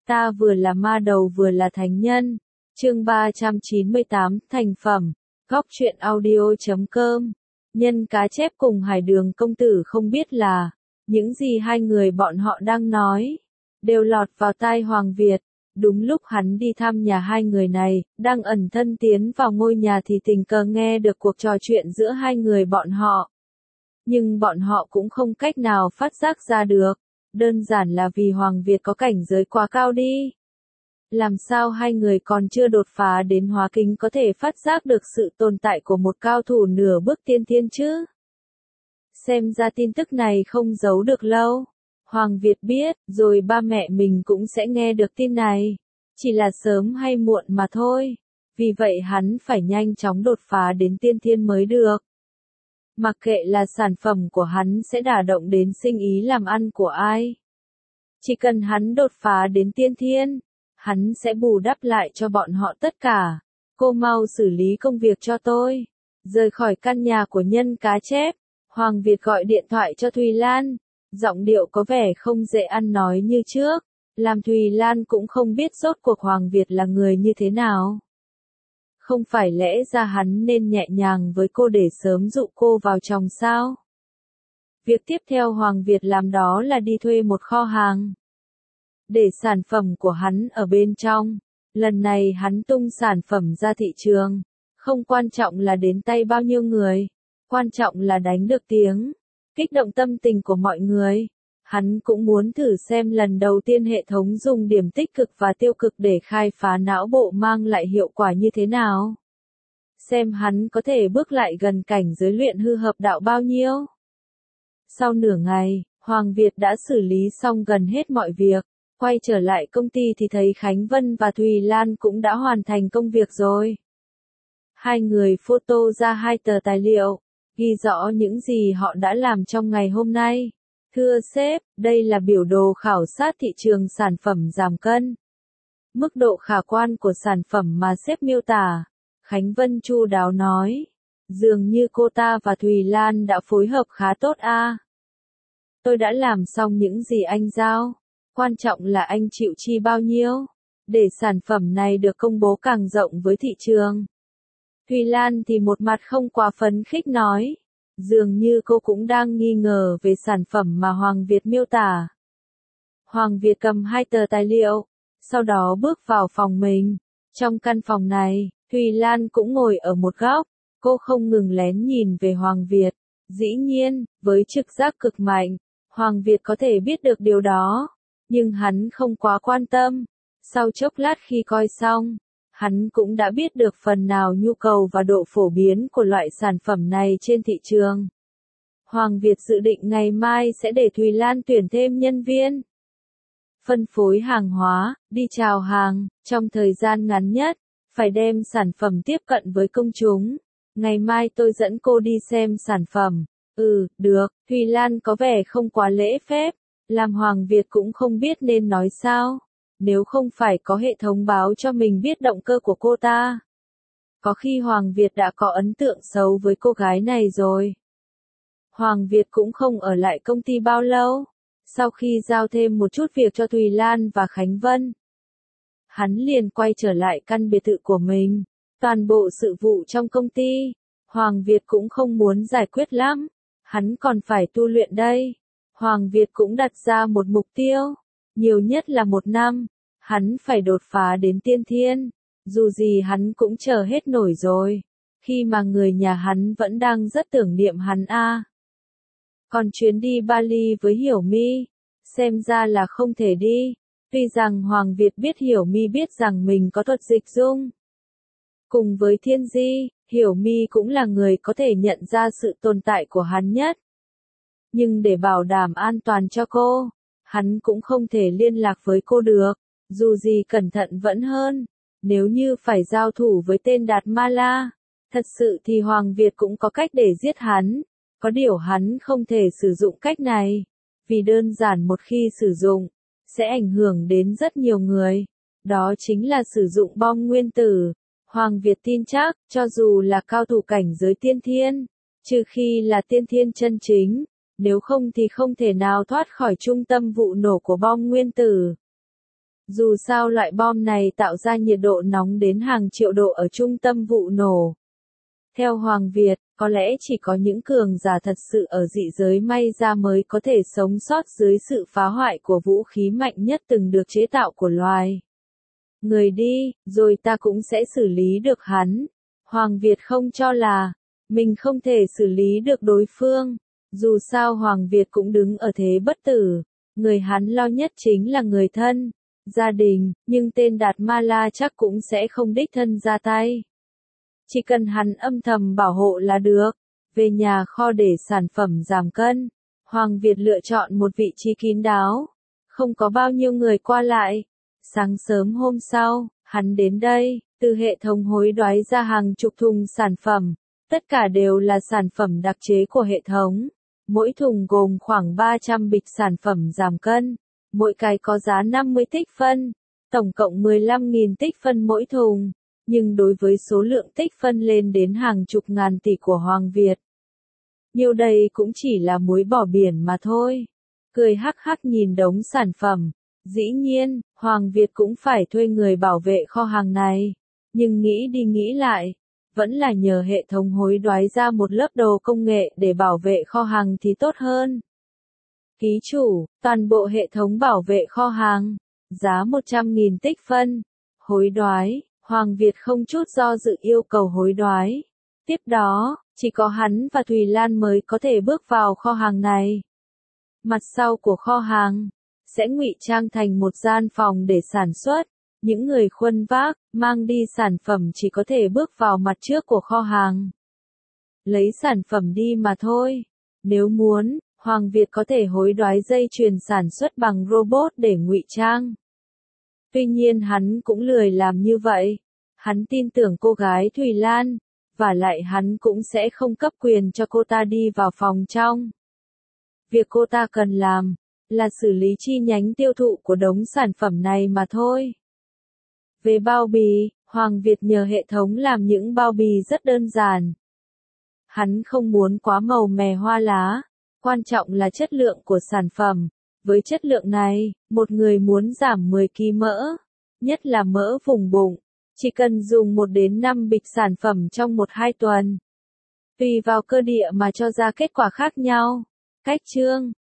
Ta vừa là ma đầu vừa là thánh nhân. Chương 398, thành phẩm. Góc truyện audio.com. Nhân cá chép cùng Hải Đường công tử không biết là những gì hai người bọn họ đang nói đều lọt vào tai Hoàng Việt. Đúng lúc hắn đi thăm nhà hai người này, đang ẩn thân tiến vào ngôi nhà thì tình cờ nghe được cuộc trò chuyện giữa hai người bọn họ. Nhưng bọn họ cũng không cách nào phát giác ra được, đơn giản là vì Hoàng Việt có cảnh giới quá cao đi. Làm sao hai người còn chưa đột phá đến hóa kính có thể phát giác được sự tồn tại của một cao thủ nửa bước tiên thiên chứ? Xem ra tin tức này không giấu được lâu. Hoàng Việt biết, rồi ba mẹ mình cũng sẽ nghe được tin này. Chỉ là sớm hay muộn mà thôi. Vì vậy hắn phải nhanh chóng đột phá đến tiên thiên mới được. Mặc kệ là sản phẩm của hắn sẽ đả động đến sinh ý làm ăn của ai. Chỉ cần hắn đột phá đến tiên thiên, hắn sẽ bù đắp lại cho bọn họ tất cả. Cô mau xử lý công việc cho tôi. Rời khỏi căn nhà của nhân cá chép, Hoàng Việt gọi điện thoại cho Thùy Lan. Giọng điệu có vẻ không dễ ăn nói như trước, làm Thùy Lan cũng không biết rốt cuộc Hoàng Việt là người như thế nào. Không phải lẽ ra hắn nên nhẹ nhàng với cô để sớm dụ cô vào chồng sao? Việc tiếp theo Hoàng Việt làm đó là đi thuê một kho hàng để sản phẩm của hắn ở bên trong. Lần này hắn tung sản phẩm ra thị trường, không quan trọng là đến tay bao nhiêu người, quan trọng là đánh được tiếng, kích động tâm tình của mọi người. Hắn cũng muốn thử xem lần đầu tiên hệ thống dùng điểm tích cực và tiêu cực để khai phá não bộ mang lại hiệu quả như thế nào. Xem hắn có thể bước lại gần cảnh giới luyện hư hợp đạo bao nhiêu. Sau nửa ngày, Hoàng Việt đã xử lý xong gần hết mọi việc. Quay trở lại công ty thì thấy Khánh Vân và Thùy Lan cũng đã hoàn thành công việc rồi. Hai người photo ra hai tờ tài liệu, ghi rõ những gì họ đã làm trong ngày hôm nay. Thưa sếp, đây là biểu đồ khảo sát thị trường sản phẩm giảm cân. Mức độ khả quan của sản phẩm mà sếp miêu tả. Khánh Vân chu đáo nói. Dường như cô ta và Thùy Lan đã phối hợp khá tốt a. Tôi đã làm xong những gì anh giao. Quan trọng là anh chịu chi bao nhiêu, để sản phẩm này được công bố càng rộng với thị trường. Thùy Lan thì một mặt không quá phấn khích nói. Dường như cô cũng đang nghi ngờ về sản phẩm mà Hoàng Việt miêu tả. Hoàng Việt cầm hai tờ tài liệu, sau đó bước vào phòng mình. Trong căn phòng này, Thùy Lan cũng ngồi ở một góc, cô không ngừng lén nhìn về Hoàng Việt. Dĩ nhiên, với trực giác cực mạnh, Hoàng Việt có thể biết được điều đó. Nhưng hắn không quá quan tâm. Sau chốc lát khi coi xong, hắn cũng đã biết được phần nào nhu cầu và độ phổ biến của loại sản phẩm này trên thị trường. Hoàng Việt dự định ngày mai sẽ để Thùy Lan tuyển thêm nhân viên. Phân phối hàng hóa, đi chào hàng, trong thời gian ngắn nhất, phải đem sản phẩm tiếp cận với công chúng. Ngày mai tôi dẫn cô đi xem sản phẩm. Được, Thùy Lan có vẻ không quá lễ phép. Làm Hoàng Việt cũng không biết nên nói sao. Nếu không phải có hệ thống báo cho mình biết động cơ của cô ta. Có khi Hoàng Việt đã có ấn tượng xấu với cô gái này rồi. Hoàng Việt cũng không ở lại công ty bao lâu. Sau khi giao thêm một chút việc cho Thùy Lan và Khánh Vân, hắn liền quay trở lại căn biệt thự của mình. Toàn bộ sự vụ trong công ty, Hoàng Việt cũng không muốn giải quyết lắm. Hắn còn phải tu luyện đây. Hoàng Việt cũng đặt ra một mục tiêu, nhiều nhất là 1 năm, hắn phải đột phá đến tiên thiên, dù gì hắn cũng chờ hết nổi rồi, khi mà người nhà hắn vẫn đang rất tưởng niệm hắn a. Còn chuyến đi Bali với Hiểu My, xem ra là không thể đi, tuy rằng Hoàng Việt biết Hiểu My biết rằng mình có thuật dịch dung. Cùng với Thiên Di, Hiểu My cũng là người có thể nhận ra sự tồn tại của hắn nhất. Nhưng để bảo đảm an toàn cho cô, hắn cũng không thể liên lạc với cô được, dù gì cẩn thận vẫn hơn. Nếu như phải giao thủ với tên Đạt Ma La, thật sự thì Hoàng Việt cũng có cách để giết hắn, có điều hắn không thể sử dụng cách này, vì đơn giản một khi sử dụng, sẽ ảnh hưởng đến rất nhiều người, đó chính là sử dụng bom nguyên tử. Hoàng Việt tin chắc, cho dù là cao thủ cảnh giới tiên thiên, trừ khi là tiên thiên chân chính, nếu không thì không thể nào thoát khỏi trung tâm vụ nổ của bom nguyên tử. Dù sao loại bom này tạo ra nhiệt độ nóng đến hàng triệu độ ở trung tâm vụ nổ. Theo Hoàng Việt, có lẽ chỉ có những cường giả thật sự ở dị giới may ra mới có thể sống sót dưới sự phá hoại của vũ khí mạnh nhất từng được chế tạo của loài người đi, rồi ta cũng sẽ xử lý được hắn. Hoàng Việt không cho là mình không thể xử lý được đối phương. Dù sao Hoàng Việt cũng đứng ở thế bất tử. Người hắn lo nhất chính là người thân, gia đình, nhưng tên Đạt Ma La chắc cũng sẽ không đích thân ra tay. Chỉ cần hắn âm thầm bảo hộ là được. Về nhà kho để sản phẩm giảm cân, Hoàng Việt lựa chọn một vị trí kín đáo, không có bao nhiêu người qua lại. Sáng sớm hôm sau, hắn đến đây, từ hệ thống hối đoái ra hàng chục thùng sản phẩm, tất cả đều là sản phẩm đặc chế của hệ thống. Mỗi thùng gồm khoảng 300 bịch sản phẩm giảm cân, mỗi cái có giá 50 tích phân, tổng cộng 15.000 tích phân mỗi thùng. Nhưng đối với số lượng tích phân lên đến hàng chục ngàn tỷ của Hoàng Việt, nhiều đây cũng chỉ là muối bỏ biển mà thôi. Cười hắc hắc nhìn đống sản phẩm, dĩ nhiên, Hoàng Việt cũng phải thuê người bảo vệ kho hàng này. Nhưng nghĩ đi nghĩ lại, vẫn là nhờ hệ thống hối đoái ra một lớp đồ công nghệ để bảo vệ kho hàng thì tốt hơn. Ký chủ, toàn bộ hệ thống bảo vệ kho hàng, giá 100.000 tích phân, hối đoái. Hoàng Việt không chút do dự yêu cầu hối đoái. Tiếp đó, chỉ có hắn và Thùy Lan mới có thể bước vào kho hàng này. Mặt sau của kho hàng sẽ ngụy trang thành một gian phòng để sản xuất. Những người khuân vác, mang đi sản phẩm chỉ có thể bước vào mặt trước của kho hàng, lấy sản phẩm đi mà thôi. Nếu muốn, Hoàng Việt có thể hối đoái dây chuyền sản xuất bằng robot để ngụy trang. Tuy nhiên hắn cũng lười làm như vậy. Hắn tin tưởng cô gái Thùy Lan, và lại hắn cũng sẽ không cấp quyền cho cô ta đi vào phòng trong. Việc cô ta cần làm là xử lý chi nhánh tiêu thụ của đống sản phẩm này mà thôi. Về bao bì, Hoàng Việt nhờ hệ thống làm những bao bì rất đơn giản. Hắn không muốn quá màu mè hoa lá, quan trọng là chất lượng của sản phẩm. Với chất lượng này, một người muốn giảm 10 kg mỡ, nhất là mỡ vùng bụng, chỉ cần dùng 1 đến 5 bịch sản phẩm trong 1-2 tuần. Tùy vào cơ địa mà cho ra kết quả khác nhau. Cách chương